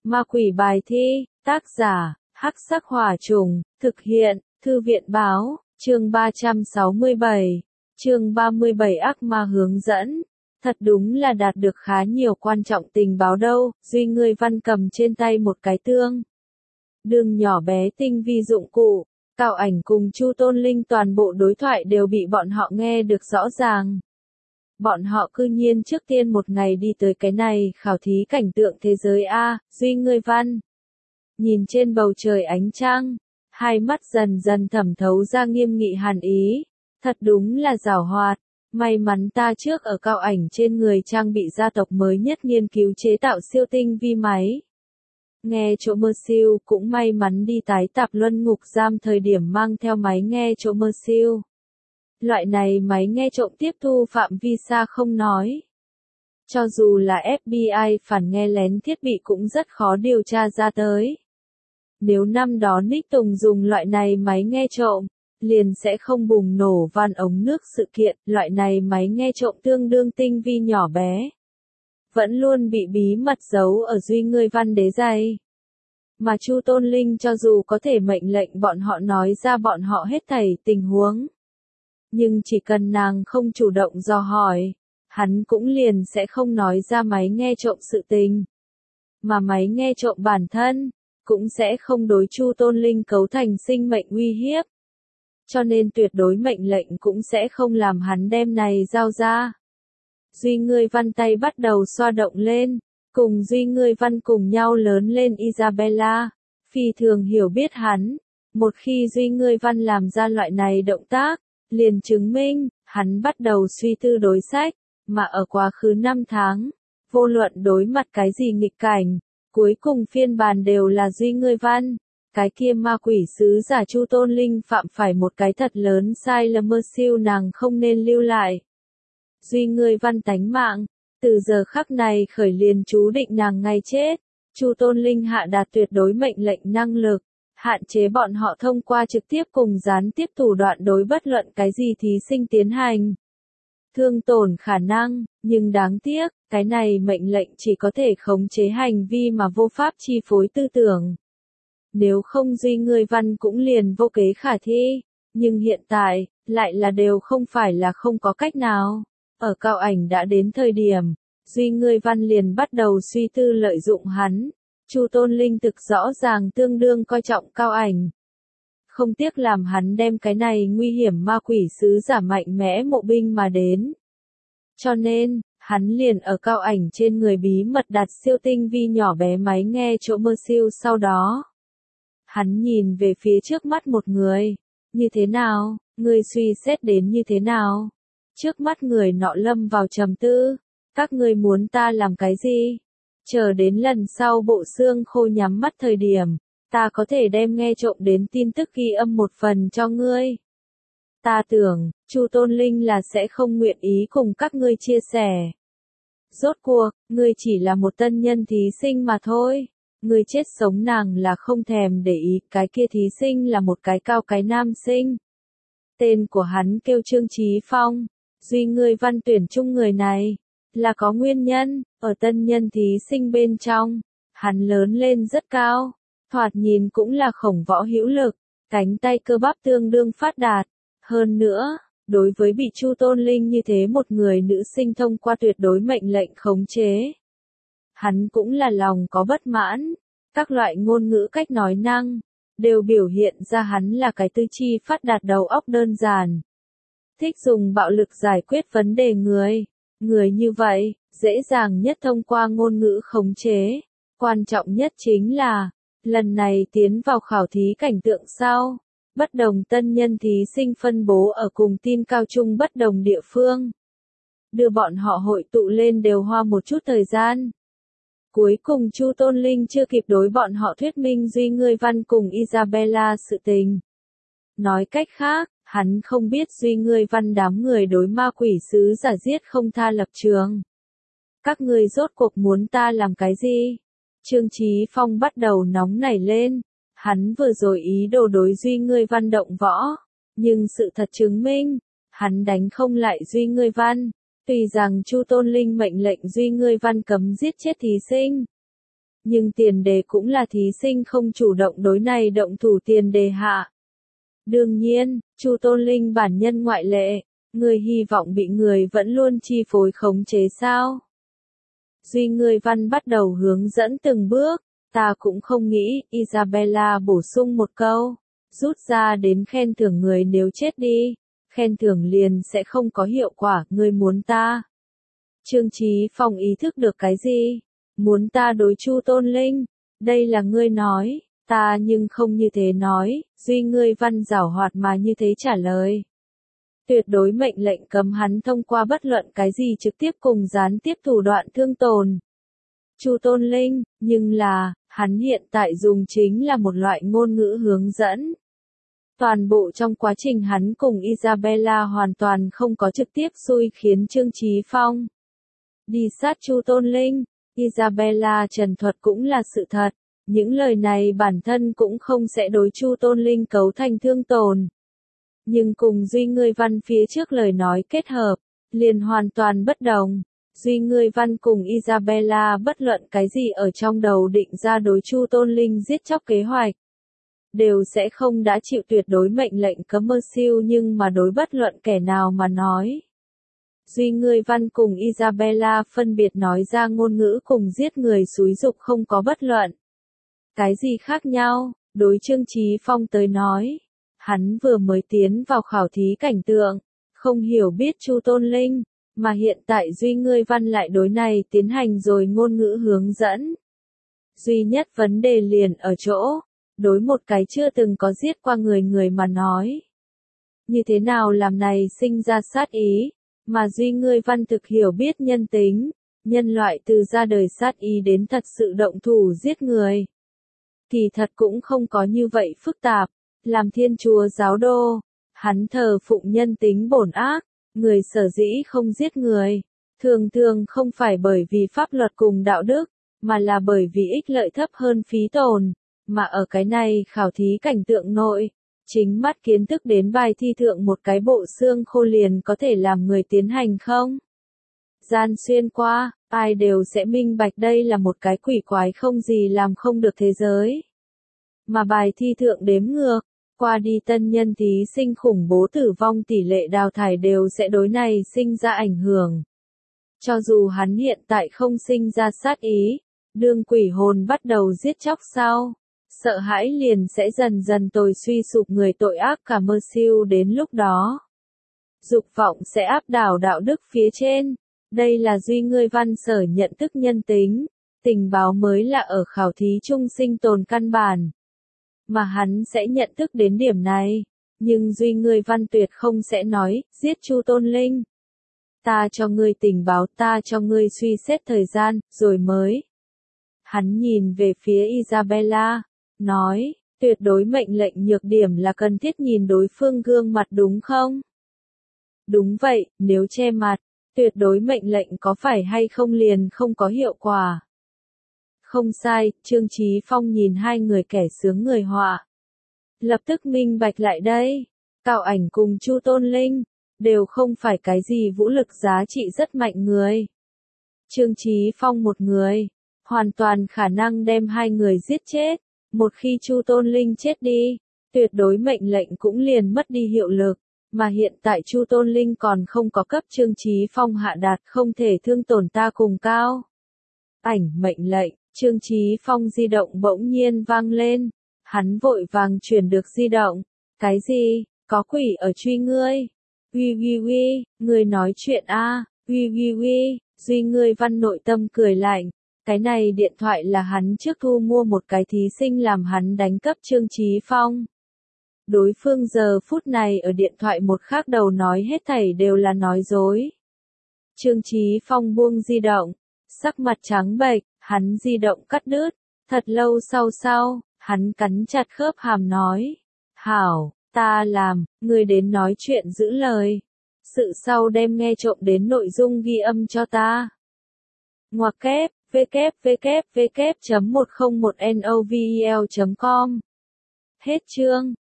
Ma quỷ bài thi, tác giả, Hắc Sắc Hỏa Trùng, thực hiện, Thư viện báo, chương 367, chương 37 ác ma hướng dẫn. Thật đúng là đạt được khá nhiều quan trọng tình báo đâu, Duy Ngươi Văn cầm trên tay một cái tương đương nhỏ bé tinh vi dụng cụ, Cao Ảnh cùng Chu Tôn Linh toàn bộ đối thoại đều bị bọn họ nghe được rõ ràng. Bọn họ cư nhiên trước tiên một ngày đi tới cái này khảo thí cảnh tượng thế giới A, Duy Ngươi Văn. Nhìn trên bầu trời ánh trăng, hai mắt dần dần thẩm thấu ra nghiêm nghị hàn ý. Thật đúng là giảo hoạt, may mắn ta trước ở Cao Ảnh trên người trang bị gia tộc mới nhất nghiên cứu chế tạo siêu tinh vi máy. Nghe chỗ mơ siêu cũng may mắn đi tái tạp luân ngục giam thời điểm mang theo máy nghe chỗ mơ siêu. Loại này máy nghe trộm tiếp thu phạm vi xa không nói. Cho dù là FBI phản nghe lén thiết bị cũng rất khó điều tra ra tới. Nếu năm đó Nick Tùng dùng loại này máy nghe trộm, liền sẽ không bùng nổ van ống nước sự kiện, loại này máy nghe trộm tương đương tinh vi nhỏ bé. Vẫn luôn bị bí mật giấu ở Duy Ngươi Văn đế giày. Mà Chu Tôn Linh cho dù có thể mệnh lệnh bọn họ nói ra bọn họ hết thảy tình huống. Nhưng chỉ cần nàng không chủ động dò hỏi, hắn cũng liền sẽ không nói ra máy nghe trộm sự tình. Mà máy nghe trộm bản thân, cũng sẽ không đối Chu Tôn Linh cấu thành sinh mệnh uy hiếp. Cho nên tuyệt đối mệnh lệnh cũng sẽ không làm hắn đem này giao ra. Duy Ngươi Văn tay bắt đầu xoa động lên, cùng Duy Ngươi Văn cùng nhau lớn lên Isabella, phi thường hiểu biết hắn. Một khi Duy Ngươi Văn làm ra loại này động tác, liền chứng minh, hắn bắt đầu suy tư đối sách, mà ở quá khứ 5 tháng, vô luận đối mặt cái gì nghịch cảnh, cuối cùng phiên bản đều là Duy Ngươi Văn. Cái kia ma quỷ sứ giả Chu Tôn Linh phạm phải một cái thật lớn sai lầm mơ siêu nàng không nên lưu lại. Duy Ngươi Văn tánh mạng, từ giờ khắc này khởi liền chú định nàng ngay chết. Chu Tôn Linh hạ đạt tuyệt đối mệnh lệnh năng lực, hạn chế bọn họ thông qua trực tiếp cùng gián tiếp thủ đoạn đối bất luận cái gì thí sinh tiến hành. Thương tổn khả năng, nhưng đáng tiếc, cái này mệnh lệnh chỉ có thể khống chế hành vi mà vô pháp chi phối tư tưởng. Nếu không Duy Ngươi Văn cũng liền vô kế khả thi, nhưng hiện tại, lại là đều không phải là không có cách nào. Ở Cao Ảnh đã đến thời điểm, Duy Ngươi Văn liền bắt đầu suy tư lợi dụng hắn. Chu Tôn Linh thực rõ ràng tương đương coi trọng Cao Ảnh. Không tiếc làm hắn đem cái này nguy hiểm ma quỷ sứ giả mạnh mẽ mộ binh mà đến. Cho nên, hắn liền ở Cao Ảnh trên người bí mật đặt siêu tinh vi nhỏ bé máy nghe chỗ mơ siêu sau đó. Hắn nhìn về phía trước mắt một người. Như thế nào, ngươi suy xét đến như thế nào? Trước mắt người nọ lâm vào trầm tư. Các ngươi muốn ta làm cái gì? Chờ đến lần sau bộ xương khô nhắm mắt thời điểm, ta có thể đem nghe trộm đến tin tức ghi âm một phần cho ngươi. Ta tưởng, Chu Tôn Linh là sẽ không nguyện ý cùng các ngươi chia sẻ. Rốt cuộc, ngươi chỉ là một tân nhân thí sinh mà thôi. Ngươi chết sống nàng là không thèm để ý, cái kia thí sinh là một cái cao cái nam sinh. Tên của hắn kêu Trương Chí Phong. Duy Ngươi Văn tuyển chung người này, là có nguyên nhân, ở tân nhân thí sinh bên trong, hắn lớn lên rất cao, thoạt nhìn cũng là khổng võ hữu lực, cánh tay cơ bắp tương đương phát đạt. Hơn nữa, đối với bị Chu Tôn Linh như thế một người nữ sinh thông qua tuyệt đối mệnh lệnh khống chế, hắn cũng là lòng có bất mãn. Các loại ngôn ngữ cách nói năng, đều biểu hiện ra hắn là cái tư chi phát đạt đầu óc đơn giản. Thích dùng bạo lực giải quyết vấn đề người. Người như vậy, dễ dàng nhất thông qua ngôn ngữ khống chế. Quan trọng nhất chính là, lần này tiến vào khảo thí cảnh tượng sau, bất đồng tân nhân thí sinh phân bố ở cùng tin cao trung bất đồng địa phương. Đưa bọn họ hội tụ lên đều hoa một chút thời gian. Cuối cùng Chu Tôn Linh chưa kịp đối bọn họ thuyết minh Duy Ngươi Văn cùng Isabella sự tình. Nói cách khác, hắn không biết Duy Ngươi Văn đám người đối ma quỷ sứ giả giết không tha lập trường. Các ngươi rốt cuộc muốn ta làm cái gì? Trương Chí Phong bắt đầu nóng nảy lên. Hắn vừa rồi ý đồ đối Duy Ngươi Văn động võ. Nhưng sự thật chứng minh, hắn đánh không lại Duy Ngươi Văn. Tuy rằng Chu Tôn Linh mệnh lệnh Duy Ngươi Văn cấm giết chết thí sinh. Nhưng tiền đề cũng là thí sinh không chủ động đối này động thủ tiền đề hạ. Đương nhiên, Chu Tôn Linh bản nhân ngoại lệ, người hy vọng bị người vẫn luôn chi phối khống chế sao? Duy Ngươi Văn bắt đầu hướng dẫn từng bước, ta cũng không nghĩ, Isabella bổ sung một câu, rút ra đến khen thưởng người nếu chết đi, khen thưởng liền sẽ không có hiệu quả, ngươi muốn ta. Trương Chí Phong ý thức được cái gì? Muốn ta đối Chu Tôn Linh, đây là ngươi nói, ta nhưng không như thế nói, Duy Ngươi Văn giảo hoạt mà như thế trả lời. Tuyệt đối mệnh lệnh cấm hắn thông qua bất luận cái gì trực tiếp cùng gián tiếp thủ đoạn thương tổn. Chu Tôn Linh, nhưng là, hắn hiện tại dùng chính là một loại ngôn ngữ hướng dẫn. Toàn bộ trong quá trình hắn cùng Isabella hoàn toàn không có trực tiếp xui khiến Trương Chí Phong đi sát Chu Tôn Linh. Isabella trần thuật cũng là sự thật, những lời này bản thân cũng không sẽ đối Chu Tôn Linh cấu thành thương tổn. Nhưng cùng Duy Ngươi Văn phía trước lời nói kết hợp, liền hoàn toàn bất đồng. Duy Ngươi Văn cùng Isabella bất luận cái gì ở trong đầu định ra đối Chu Tôn Linh giết chóc kế hoạch, đều sẽ không đã chịu tuyệt đối mệnh lệnh cấm mơ siêu nhưng mà đối bất luận kẻ nào mà nói. Duy Ngươi Văn cùng Isabella phân biệt nói ra ngôn ngữ cùng giết người xúi dục không có bất luận cái gì khác nhau, đối Trương Chí Phong tới nói. Hắn vừa mới tiến vào khảo thí cảnh tượng, không hiểu biết Chu Tôn Linh, mà hiện tại Duy Ngươi Văn lại đối này tiến hành rồi ngôn ngữ hướng dẫn. Duy nhất vấn đề liền ở chỗ, đối một cái chưa từng có giết qua người mà nói. Như thế nào làm này sinh ra sát ý, mà Duy Ngươi Văn thực hiểu biết nhân tính, nhân loại từ ra đời sát ý đến thật sự động thủ giết người. Thì thật cũng không có như vậy phức tạp. Làm Thiên Chúa giáo đô, hắn thờ phụng nhân tính bổn ác, người sở dĩ không giết người, thường thường không phải bởi vì pháp luật cùng đạo đức, mà là bởi vì ích lợi thấp hơn phí tổn, mà ở cái này khảo thí cảnh tượng nội, chính mắt kiến thức đến bài thi thượng một cái bộ xương khô liền có thể làm người tiến hành không? Gian xuyên qua, ai đều sẽ minh bạch đây là một cái quỷ quái không gì làm không được thế giới. Mà bài thi thượng đếm ngược, qua đi tân nhân thí sinh khủng bố tử vong tỷ lệ đào thải đều sẽ đối này sinh ra ảnh hưởng. Cho dù hắn hiện tại không sinh ra sát ý, đương quỷ hồn bắt đầu giết chóc sau, sợ hãi liền sẽ dần dần tồi suy sụp người tội ác cả mơ siêu đến lúc đó. Dục vọng sẽ áp đảo đạo đức phía trên, đây là Duy Ngươi Văn sở nhận thức nhân tính, tình báo mới là ở khảo thí chung sinh tồn căn bản. Mà hắn sẽ nhận thức đến điểm này, nhưng Duy Ngươi Văn tuyệt không sẽ nói, giết Chu Tôn Linh. Ta cho ngươi tình báo, ta cho ngươi suy xét thời gian, rồi mới. Hắn nhìn về phía Isabella, nói, tuyệt đối mệnh lệnh nhược điểm là cần thiết nhìn đối phương gương mặt đúng không? Đúng vậy, nếu che mặt, tuyệt đối mệnh lệnh có phải hay không liền không có hiệu quả. Không sai, Trương Chí Phong nhìn hai người kẻ sướng người họa. Lập tức minh bạch lại đây, Cao Ảnh cùng Chu Tôn Linh, đều không phải cái gì vũ lực giá trị rất mạnh người. Trương Chí Phong một người, hoàn toàn khả năng đem hai người giết chết, một khi Chu Tôn Linh chết đi, tuyệt đối mệnh lệnh cũng liền mất đi hiệu lực, mà hiện tại Chu Tôn Linh còn không có cấp Trương Chí Phong hạ đạt không thể thương tổn ta cùng Cao Ảnh mệnh lệnh. Trương Chí Phong di động bỗng nhiên vang lên, hắn vội vàng chuyển được di động. Cái gì? Có quỷ ở truy ngươi? Uy, ngươi nói chuyện a? Uy, Duy Ngươi Văn nội tâm cười lạnh. Cái này điện thoại là hắn trước thu mua một cái thí sinh làm hắn đánh cấp Trương Chí Phong. Đối phương giờ phút này ở điện thoại một khác đầu nói hết thảy đều là nói dối. Trương Chí Phong buông di động, sắc mặt trắng bệch. Hắn di động cắt đứt, thật lâu sau, hắn cắn chặt khớp hàm nói, hảo, ta làm, ngươi đến nói chuyện giữ lời, sự sau đem nghe trộm đến nội dung ghi âm cho ta. Ngoặc kép, www.101novel.com. Hết chương.